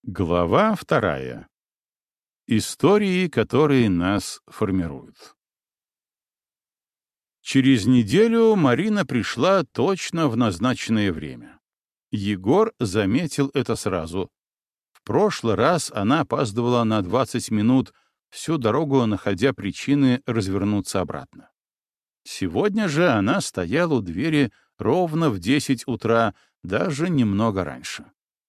Глава 2. Истории, которые нас формируют. Через неделю Марина пришла точно в назначенное время. Егор заметил это сразу. В прошлый раз она опаздывала на 20 минут, всю дорогу находя причины развернуться обратно. Сегодня же она стояла у двери ровно в 10 утра, даже немного раньше.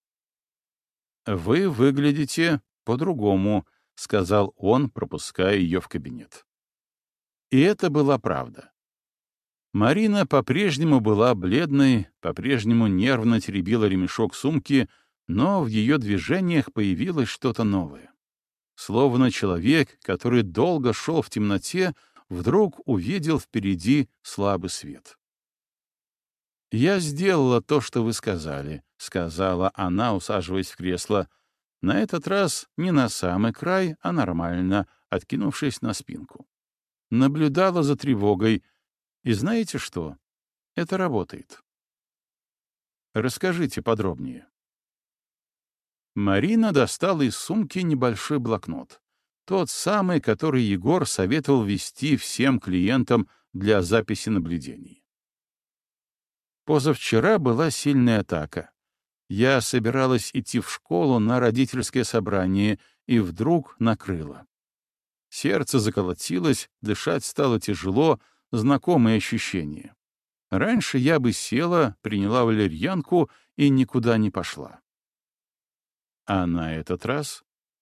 «Вы выглядите по-другому», — сказал он, пропуская ее в кабинет. И это была правда. Марина по-прежнему была бледной, по-прежнему нервно теребила ремешок сумки, но в ее движениях появилось что-то новое. Словно человек, который долго шел в темноте, вдруг увидел впереди слабый свет. «Я сделала то, что вы сказали», — сказала она, усаживаясь в кресло. На этот раз не на самый край, а нормально, откинувшись на спинку. Наблюдала за тревогой. И знаете что? Это работает. Расскажите подробнее. Марина достала из сумки небольшой блокнот. Тот самый, который Егор советовал вести всем клиентам для записи наблюдений. Позавчера была сильная атака. Я собиралась идти в школу на родительское собрание, и вдруг накрыло. Сердце заколотилось, дышать стало тяжело, знакомые ощущения. Раньше я бы села, приняла валерьянку и никуда не пошла. А на этот раз?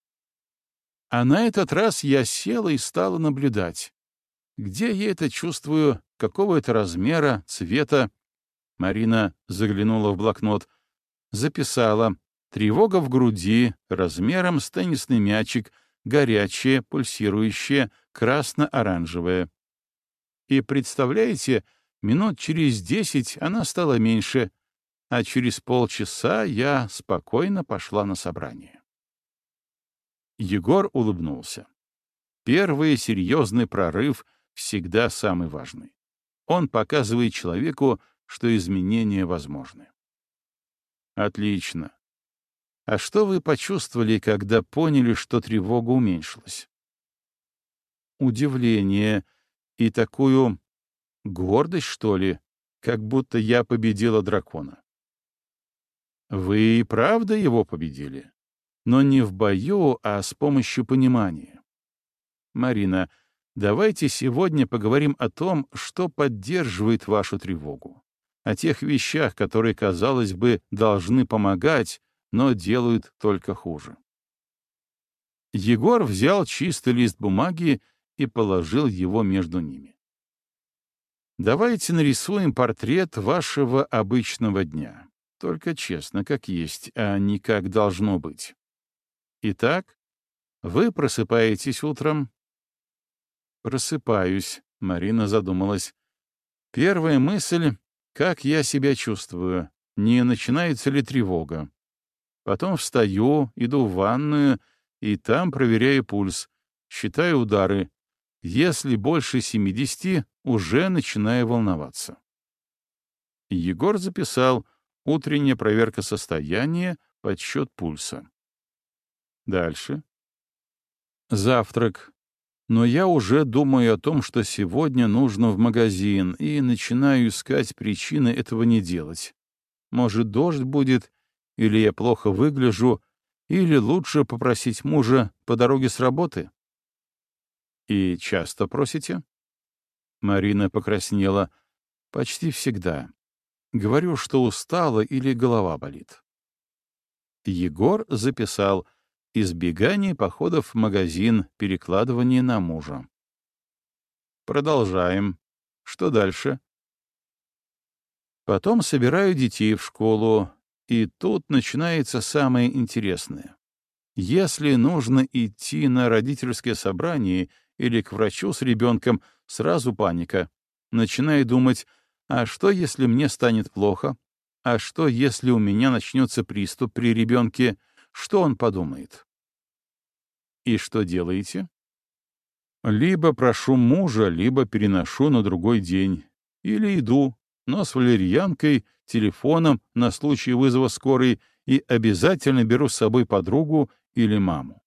А на этот раз я села и стала наблюдать. Где я это чувствую, какого это размера, цвета? Марина заглянула в блокнот. Записала. Тревога в груди, размером с теннисный мячик, горячая, пульсирующая, красно-оранжевая. И представляете, минут через 10 она стала меньше, а через полчаса я спокойно пошла на собрание. Егор улыбнулся. Первый серьезный прорыв всегда самый важный. Он показывает человеку, что изменения возможны. Отлично. А что вы почувствовали, когда поняли, что тревога уменьшилась? Удивление и такую гордость, что ли, как будто я победила дракона. Вы и правда его победили, но не в бою, а с помощью понимания. Марина, давайте сегодня поговорим о том, что поддерживает вашу тревогу, о тех вещах, которые, казалось бы, должны помогать, но делают только хуже. Егор взял чистый лист бумаги и положил его между ними. Давайте нарисуем портрет вашего обычного дня. Только честно, как есть, а не как должно быть. Итак, вы просыпаетесь утром. Просыпаюсь, Марина задумалась. Первая мысль — как я себя чувствую, не начинается ли тревога. Потом встаю, иду в ванную, и там проверяю пульс, считаю удары. Если больше 70, уже начинаю волноваться. Егор записал утренняя проверка состояния, подсчет пульса. Дальше. Завтрак. Но я уже думаю о том, что сегодня нужно в магазин, и начинаю искать причины этого не делать. Может, дождь будет, или я плохо выгляжу, или лучше попросить мужа по дороге с работы. И часто просите? Марина покраснела. Почти всегда. Говорю, что устала или голова болит. Егор записал избегание походов в магазин, перекладывание на мужа. Продолжаем. Что дальше? Потом собираю детей в школу, и тут начинается самое интересное. Если нужно идти на родительское собрание или к врачу с ребенком, сразу паника. Начинаю думать, а что, если мне станет плохо? А что, если у меня начнется приступ при ребенке? Что он подумает? И что делаете? Либо прошу мужа, либо переношу на другой день. Или иду, но с валерьянкой, телефоном на случай вызова скорой и обязательно беру с собой подругу или маму.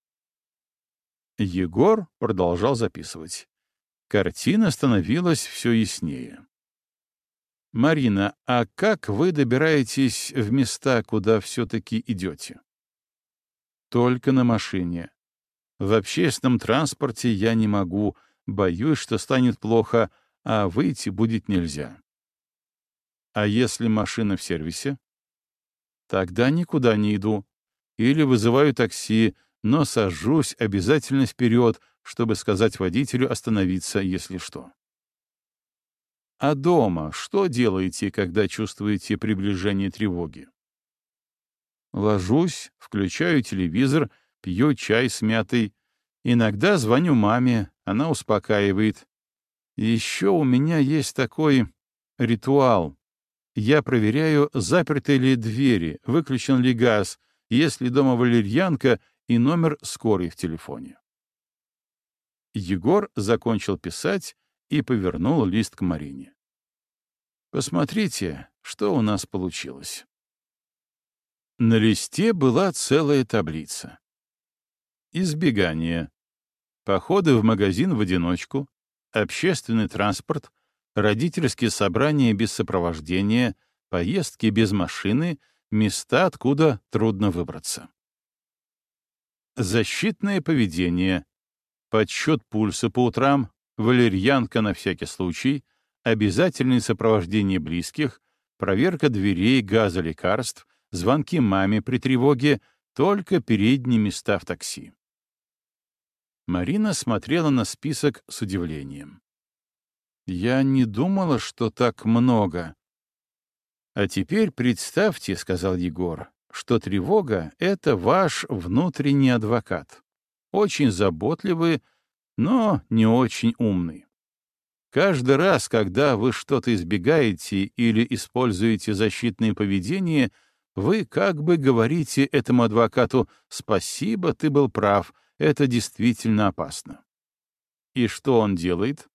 Егор продолжал записывать. Картина становилась все яснее. «Марина, а как вы добираетесь в места, куда все-таки идете?» «Только на машине. В общественном транспорте я не могу, боюсь, что станет плохо, а выйти будет нельзя». «А если машина в сервисе?» «Тогда никуда не иду. Или вызываю такси, но сажусь обязательно вперед, чтобы сказать водителю остановиться, если что». «А дома что делаете, когда чувствуете приближение тревоги?» «Ложусь, включаю телевизор, пью чай с мятой. Иногда звоню маме, она успокаивает. И еще у меня есть такой ритуал. Я проверяю, заперты ли двери, выключен ли газ, есть ли дома валерьянка и номер скорой в телефоне». Егор закончил писать и повернул лист к Марине. «Посмотрите, что у нас получилось». На листе была целая таблица. Избегание. Походы в магазин в одиночку, общественный транспорт, родительские собрания без сопровождения, поездки без машины, места, откуда трудно выбраться. Защитное поведение. Подсчет пульса по утрам, валерьянка на всякий случай, обязательное сопровождение близких, проверка дверей, газа, лекарств, звонки маме при тревоге, только передние места в такси. Марина смотрела на список с удивлением. «Я не думала, что так много». «А теперь представьте, — сказал Егор, — что тревога — это ваш внутренний адвокат. Очень заботливый, но не очень умный. Каждый раз, когда вы что-то избегаете или используете защитное поведение, вы как бы говорите этому адвокату: «Спасибо, ты был прав, это действительно опасно». И что он делает?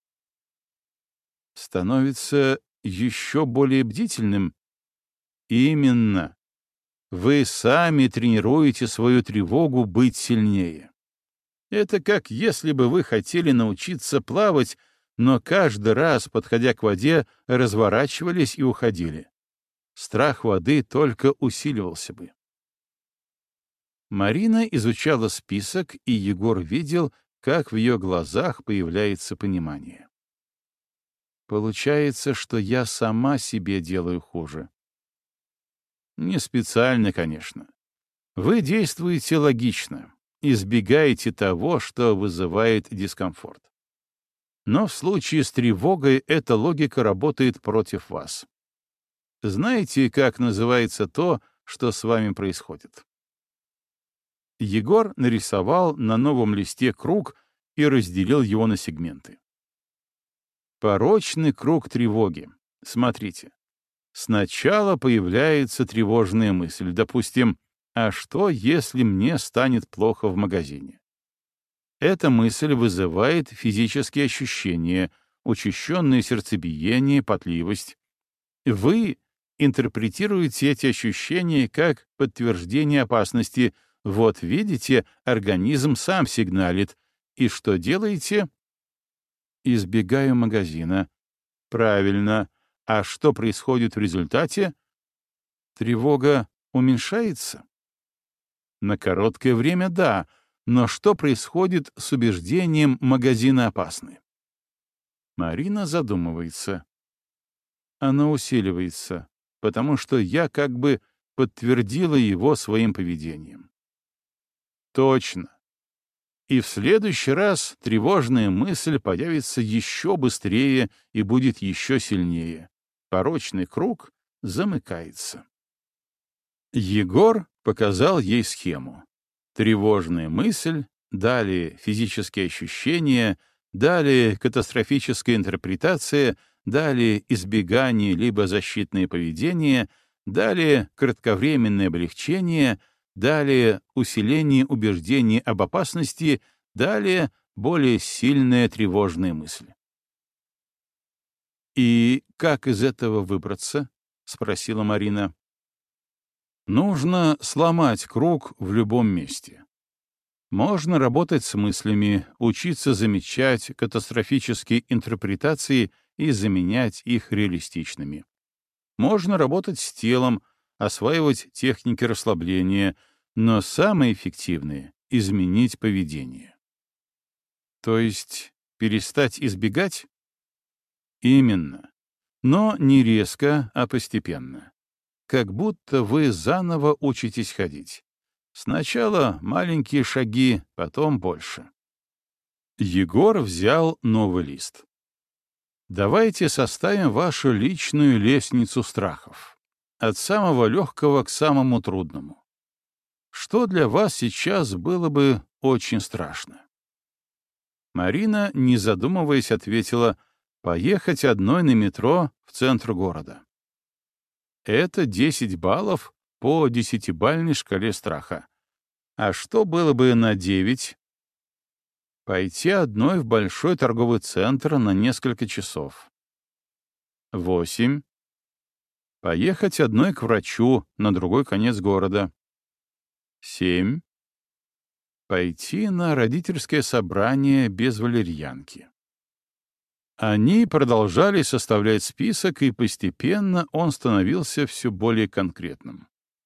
Становится еще более бдительным. Именно. Вы сами тренируете свою тревогу быть сильнее. Это как если бы вы хотели научиться плавать, но каждый раз, подходя к воде, разворачивались и уходили. Страх воды только усиливался бы. Марина изучала список, и Егор видел, как в ее глазах появляется понимание. Получается, что я сама себе делаю хуже. Не специально, конечно. Вы действуете логично, избегаете того, что вызывает дискомфорт. Но в случае с тревогой эта логика работает против вас. Знаете, как называется то, что с вами происходит? Егор нарисовал на новом листе круг и разделил его на сегменты. Порочный круг тревоги. Смотрите. Сначала появляется тревожная мысль, допустим, «А что, если мне станет плохо в магазине?» Эта мысль вызывает физические ощущения, учащенное сердцебиение, потливость. Вы интерпретируете эти ощущения как подтверждение опасности. Вот видите, организм сам сигналит. И что делаете? Избегаю магазина. Правильно. А что происходит в результате? Тревога уменьшается? На короткое время — да, но что происходит с убеждением «магазины опасны»? Марина задумывается. Оно усиливается, потому что я как бы подтвердила его своим поведением. Точно. И в следующий раз тревожная мысль появится еще быстрее и будет еще сильнее. Порочный круг замыкается. Егор показал ей схему. Тревожная мысль, далее физические ощущения, далее катастрофическая интерпретация, далее избегание либо защитное поведение, далее кратковременное облегчение, далее усиление убеждений об опасности, далее более сильная тревожная мысль. «И как из этого выбраться?» — спросила Марина. Нужно сломать круг в любом месте. Можно работать с мыслями, учиться замечать катастрофические интерпретации и заменять их реалистичными. Можно работать с телом, осваивать техники расслабления, но самое эффективное — изменить поведение. То есть перестать избегать? Именно. Но не резко, а постепенно. Как будто вы заново учитесь ходить. Сначала маленькие шаги, потом больше. Егор взял новый лист. Давайте составим вашу личную лестницу страхов. От самого легкого к самому трудному. Что для вас сейчас было бы очень страшно? Марина, не задумываясь, ответила: поехать одной на метро в центр города. Это 10 баллов по 10-бальной шкале страха. А что было бы на 9? Пойти одной в большой торговый центр на несколько часов. 8. Поехать одной к врачу на другой конец города. 7. Пойти на родительское собрание без валерьянки. Они продолжали составлять список, и постепенно он становился все более конкретным.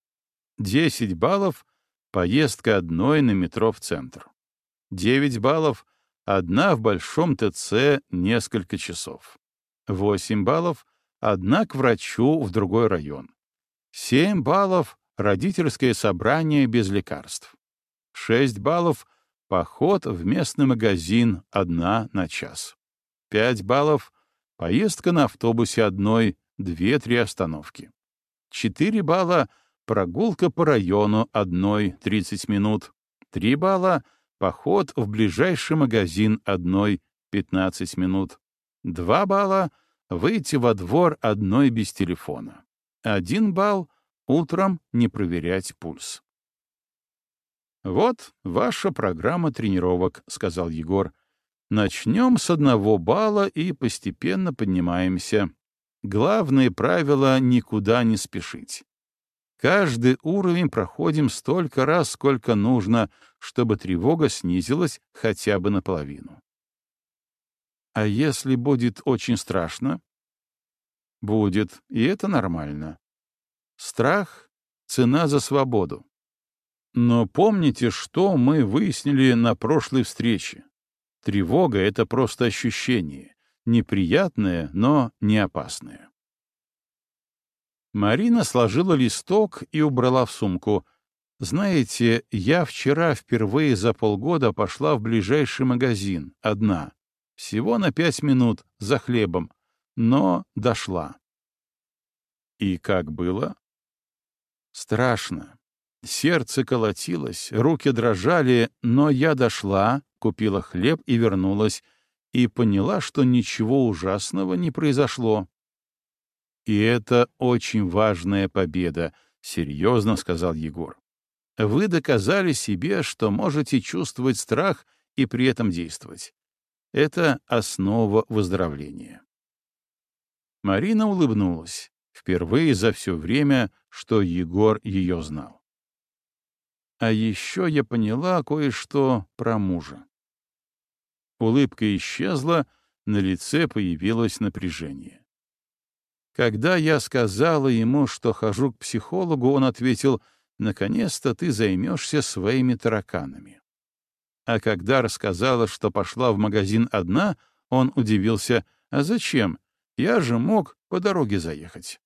10 баллов — поездка одной на метро в центр. 9 баллов — одна в большом ТЦ несколько часов. 8 баллов — одна к врачу в другой район. 7 баллов — родительское собрание без лекарств. 6 баллов — поход в местный магазин одна на час. 5 баллов — поездка на автобусе одной, 2-3 остановки. 4 балла — прогулка по району одной, 30 минут. 3 балла — поход в ближайший магазин одной, 15 минут. 2 балла — выйти во двор одной без телефона. 1 балл — утром не проверять пульс. «Вот ваша программа тренировок», — сказал Егор. «Начнем с 1 балла и постепенно поднимаемся. Главное правило — никуда не спешить. Каждый уровень проходим столько раз, сколько нужно, чтобы тревога снизилась хотя бы наполовину». «А если будет очень страшно?» «Будет, и это нормально. Страх — цена за свободу. Но помните, что мы выяснили на прошлой встрече? Тревога — это просто ощущение, неприятное, но не опасное». Марина сложила листок и убрала в сумку. «Знаете, я вчера впервые за полгода пошла в ближайший магазин, одна. Всего на 5 минут, за хлебом. Но дошла». «И как было?» «Страшно. Сердце колотилось, руки дрожали, но я дошла, купила хлеб и вернулась, и поняла, что ничего ужасного не произошло». «И это очень важная победа», — серьезно сказал Егор. «Вы доказали себе, что можете чувствовать страх и при этом действовать. Это основа выздоровления». Марина улыбнулась, впервые за все время, что Егор ее знал. «А еще я поняла кое-что про мужа». Улыбка исчезла, на лице появилось напряжение. Когда я сказала ему, что хожу к психологу, он ответил: «Наконец-то ты займешься своими тараканами». А когда рассказала, что пошла в магазин одна, он удивился: «А зачем? Я же мог по дороге заехать».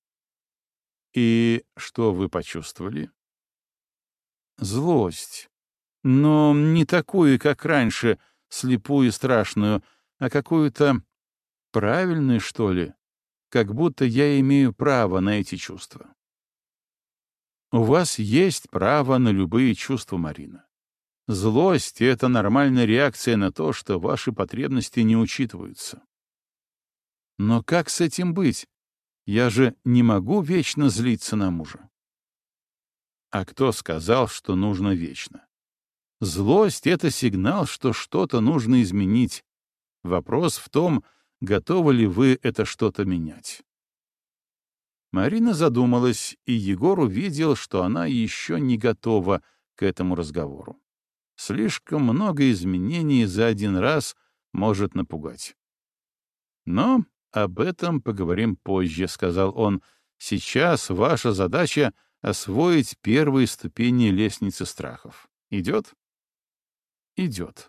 «И что вы почувствовали?» «Злость. Но не такую, как раньше, слепую и страшную, а какую-то правильную, что ли, как будто я имею право на эти чувства». «У вас есть право на любые чувства, Марина. Злость — это нормальная реакция на то, что ваши потребности не учитываются». «Но как с этим быть? Я же не могу вечно злиться на мужа». «А кто сказал, что нужно вечно? Злость — это сигнал, что что-то нужно изменить. Вопрос в том, готовы ли вы это что-то менять». Марина задумалась, и Егор увидел, что она еще не готова к этому разговору. Слишком много изменений за один раз может напугать. «Но об этом поговорим позже», — сказал он. «Сейчас ваша задача — освоить первые ступени лестницы страхов. Идет?» «Идет».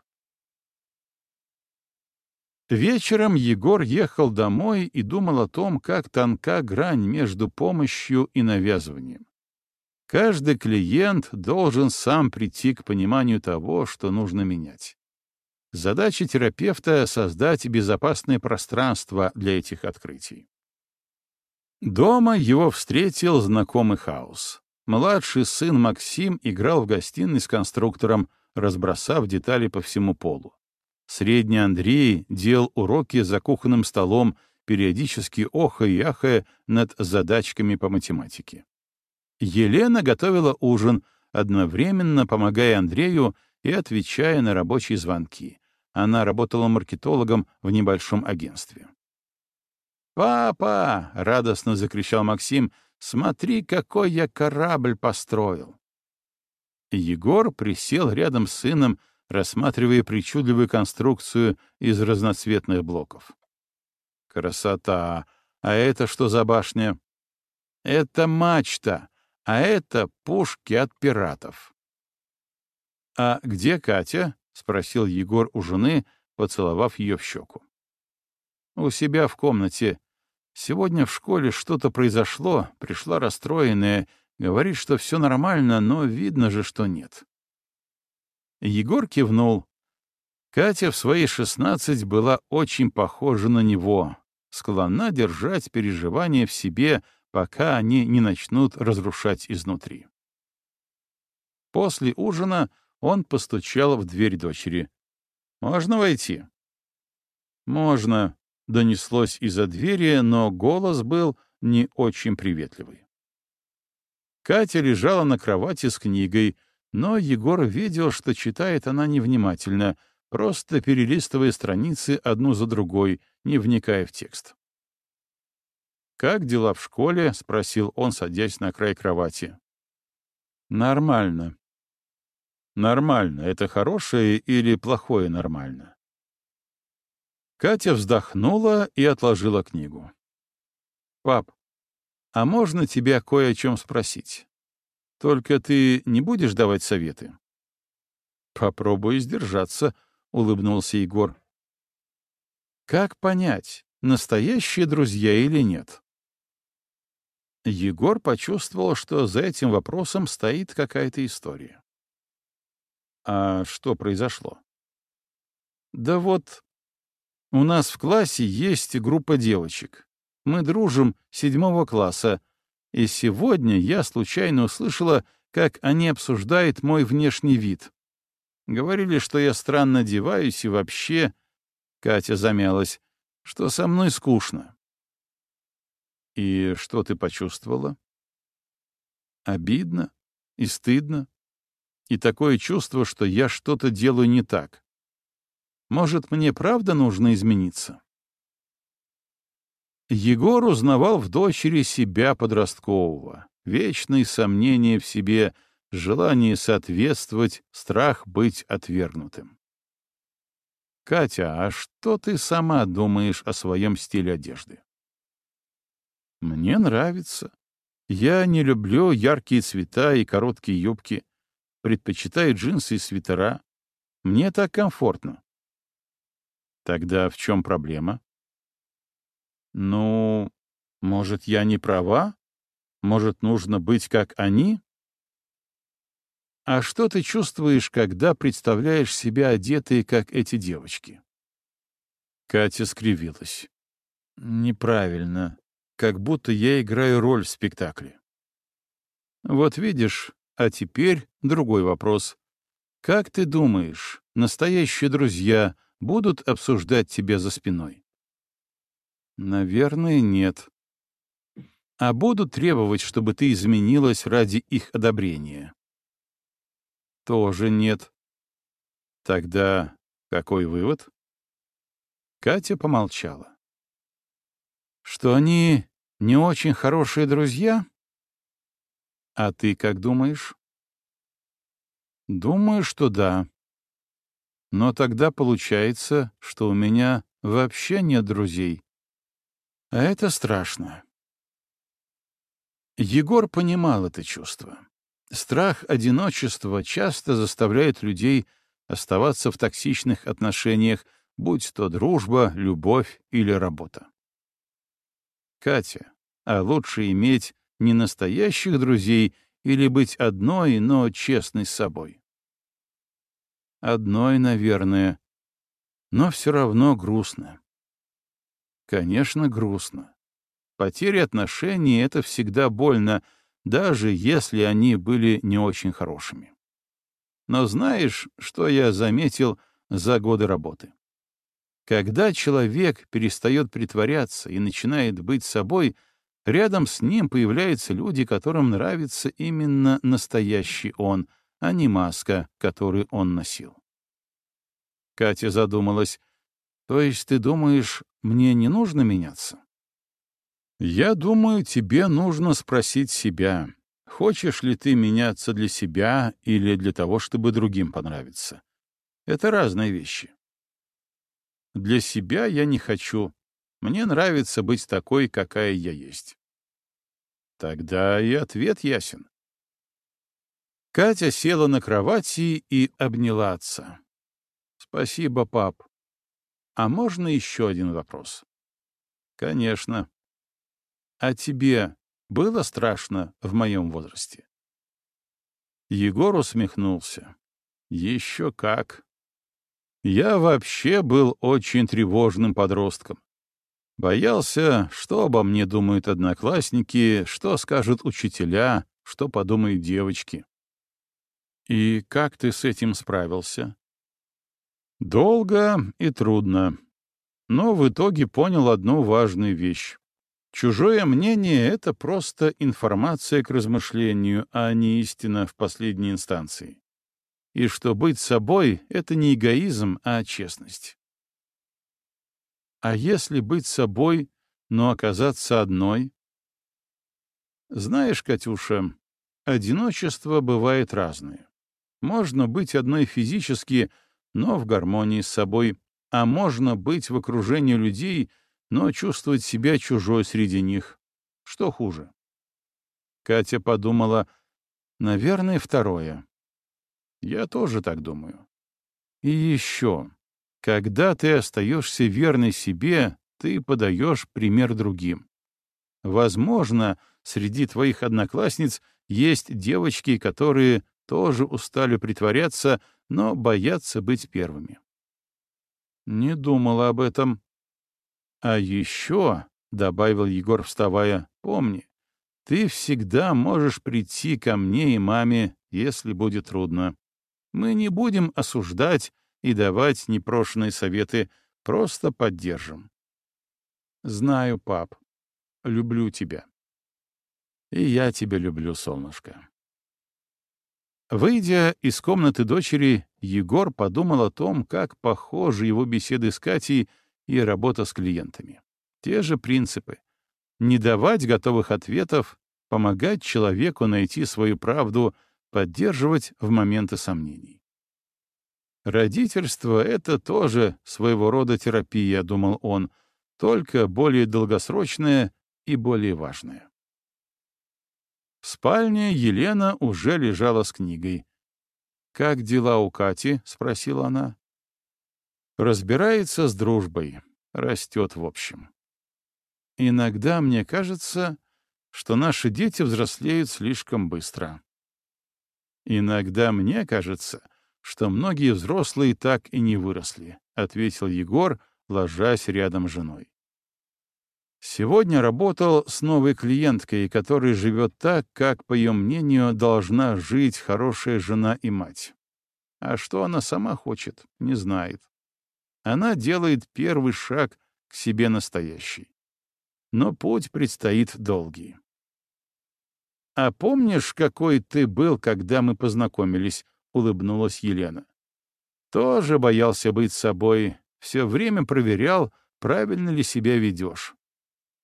Вечером Егор ехал домой и думал о том, как тонка грань между помощью и навязыванием. Каждый клиент должен сам прийти к пониманию того, что нужно менять. Задача терапевта — создать безопасное пространство для этих открытий. Дома его встретил знакомый хаос. Младший сын Максим играл в гостиной с конструктором, разбросав детали по всему полу. Средний Андрей делал уроки за кухонным столом, периодически охая и ахая над задачками по математике. Елена готовила ужин, одновременно помогая Андрею и отвечая на рабочие звонки. Она работала маркетологом в небольшом агентстве. «Папа!» — радостно закричал Максим. «Смотри, какой я корабль построил!» Егор присел рядом с сыном, рассматривая причудливую конструкцию из разноцветных блоков. «Красота! А это что за башня?» «Это мачта, а это пушки от пиратов». «А где Катя?» — спросил Егор у жены, поцеловав ее в щеку. «У себя в комнате. Сегодня в школе что-то произошло, пришла расстроенная, говорит, что все нормально, но видно же, что нет». Егор кивнул. Катя в свои 16 была очень похожа на него, склонна держать переживания в себе, пока они не начнут разрушать изнутри. После ужина он постучал в дверь дочери. «Можно войти?» «Можно», — донеслось из-за двери, но голос был не очень приветливый. Катя лежала на кровати с книгой, но Егор видел, что читает она невнимательно, просто перелистывая страницы одну за другой, не вникая в текст. «Как дела в школе?» — спросил он, садясь на край кровати. «Нормально». «Нормально — это хорошее или плохое нормально?» Катя вздохнула и отложила книгу. «Пап, а можно тебя кое о чем спросить? Только ты не будешь давать советы?» «Попробую сдержаться», — улыбнулся Егор. «Как понять, настоящие друзья или нет?» Егор почувствовал, что за этим вопросом стоит какая-то история. «А что произошло?» «Да вот, у нас в классе есть группа девочек. Мы дружим с 7 класса, и сегодня я случайно услышала, как они обсуждают мой внешний вид. Говорили, что я странно одеваюсь и вообще...» Катя замялась, что со мной скучно. «И что ты почувствовала?» «Обидно и стыдно, и такое чувство, что я что-то делаю не так. Может, мне правда нужно измениться?» Егор узнавал в дочери себя подросткового, вечные сомнения в себе, желание соответствовать, страх быть отвергнутым. «Катя, а что ты сама думаешь о своем стиле одежды?» «Мне нравится. Я не люблю яркие цвета и короткие юбки. Предпочитаю джинсы и свитера. Мне так комфортно». «Тогда в чем проблема?» «Ну, может, я не права? Может, нужно быть как они?» «А что ты чувствуешь, когда представляешь себя одетой, как эти девочки?» Катя скривилась. «Неправильно. Как будто я играю роль в спектакле». «Вот видишь, а теперь другой вопрос. Как ты думаешь, настоящие друзья будут обсуждать тебя за спиной?» «Наверное, нет. А будут требовать, чтобы ты изменилась ради их одобрения?» «Тоже нет». «Тогда какой вывод?» Катя помолчала. «Что они Не очень хорошие друзья? А ты как думаешь? Думаю, что да. Но тогда получается, что у меня вообще нет друзей. А это страшно. Егор понимал это чувство. Страх одиночества часто заставляет людей оставаться в токсичных отношениях, будь то дружба, любовь или работа. Катя, а лучше иметь не настоящих друзей или быть одной, но честной с собой? Одной, наверное, но все равно грустно. Конечно, грустно. Потеря отношений — это всегда больно, даже если они были не очень хорошими. Но знаешь, что я заметил за годы работы? Когда человек перестает притворяться и начинает быть собой, рядом с ним появляются люди, которым нравится именно настоящий он, а не маска, которую он носил. Катя задумалась. То есть ты думаешь, мне не нужно меняться? Я думаю, тебе нужно спросить себя, хочешь ли ты меняться для себя или для того, чтобы другим понравиться. Это разные вещи. Для себя я не хочу. Мне нравится быть такой, какая я есть. Тогда и ответ ясен. Катя села на кровати и обняла отца. Спасибо, пап. А можно еще один вопрос? Конечно. А тебе было страшно в моем возрасте? Егор усмехнулся. Еще как. Я вообще был очень тревожным подростком. Боялся, что обо мне думают одноклассники, что скажут учителя, что подумают девочки. И как ты с этим справился? Долго и трудно. Но в итоге понял одну важную вещь. Чужое мнение — это просто информация к размышлению, а не истина в последней инстанции. И что быть собой — это не эгоизм, а честность. А если быть собой, но оказаться одной? Знаешь, Катюша, одиночество бывает разное. Можно быть одной физически, но в гармонии с собой, а можно быть в окружении людей, но чувствовать себя чужой среди них. Что хуже? Катя подумала, наверное, второе. Я тоже так думаю. И еще, когда ты остаешься верной себе, ты подаешь пример другим. Возможно, среди твоих одноклассниц есть девочки, которые тоже устали притворяться, но боятся быть первыми. Не думала об этом. А еще, — добавил Егор, вставая, — помни, ты всегда можешь прийти ко мне и маме, если будет трудно. Мы не будем осуждать и давать непрошенные советы, просто поддержим. Знаю, пап, люблю тебя. И я тебя люблю, солнышко. Выйдя из комнаты дочери, Егор подумал о том, как похожи его беседы с Катей и работа с клиентами. Те же принципы. Не давать готовых ответов, помогать человеку найти свою правду, поддерживать в моменты сомнений. Родительство — это тоже своего рода терапия, думал он, только более долгосрочная и более важная. В спальне Елена уже лежала с книгой. «Как дела у Кати?» — спросила она. «Разбирается с дружбой, растет в общем. Иногда мне кажется, что наши дети взрослеют слишком быстро. Иногда мне кажется, что многие взрослые так и не выросли», — ответил Егор, ложась рядом с женой. Сегодня работал с новой клиенткой, которая живет так, как, по ее мнению, должна жить хорошая жена и мать. А что она сама хочет, не знает. Она делает первый шаг к себе настоящей. Но путь предстоит долгий. «А помнишь, какой ты был, когда мы познакомились?» — улыбнулась Елена. «Тоже боялся быть собой, все время проверял, правильно ли себя ведешь.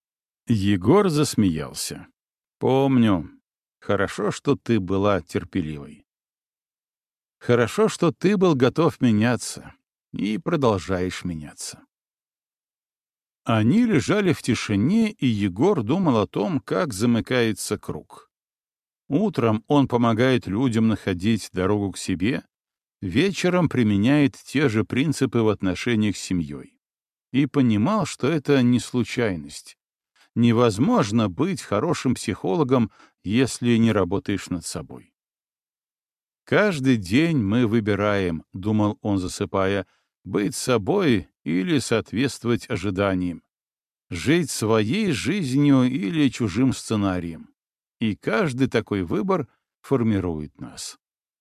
Егор засмеялся. «Помню. Хорошо, что ты была терпеливой. Хорошо, что ты был готов меняться и продолжаешь меняться». Они лежали в тишине, и Егор думал о том, как замыкается круг. Утром он помогает людям находить дорогу к себе, вечером применяет те же принципы в отношениях с семьей. И понимал, что это не случайность. Невозможно быть хорошим психологом, если не работаешь над собой. «Каждый день мы выбираем», — думал он, засыпая, — «быть собой или соответствовать ожиданиям, жить своей жизнью или чужим сценарием. И каждый такой выбор формирует нас».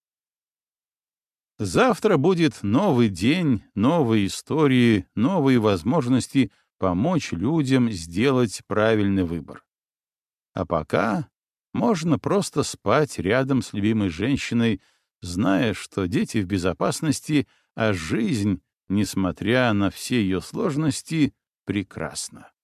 Завтра будет новый день, новые истории, новые возможности помочь людям сделать правильный выбор. А пока можно просто спать рядом с любимой женщиной, зная, что дети в безопасности, а жизнь, несмотря на все ее сложности, прекрасна.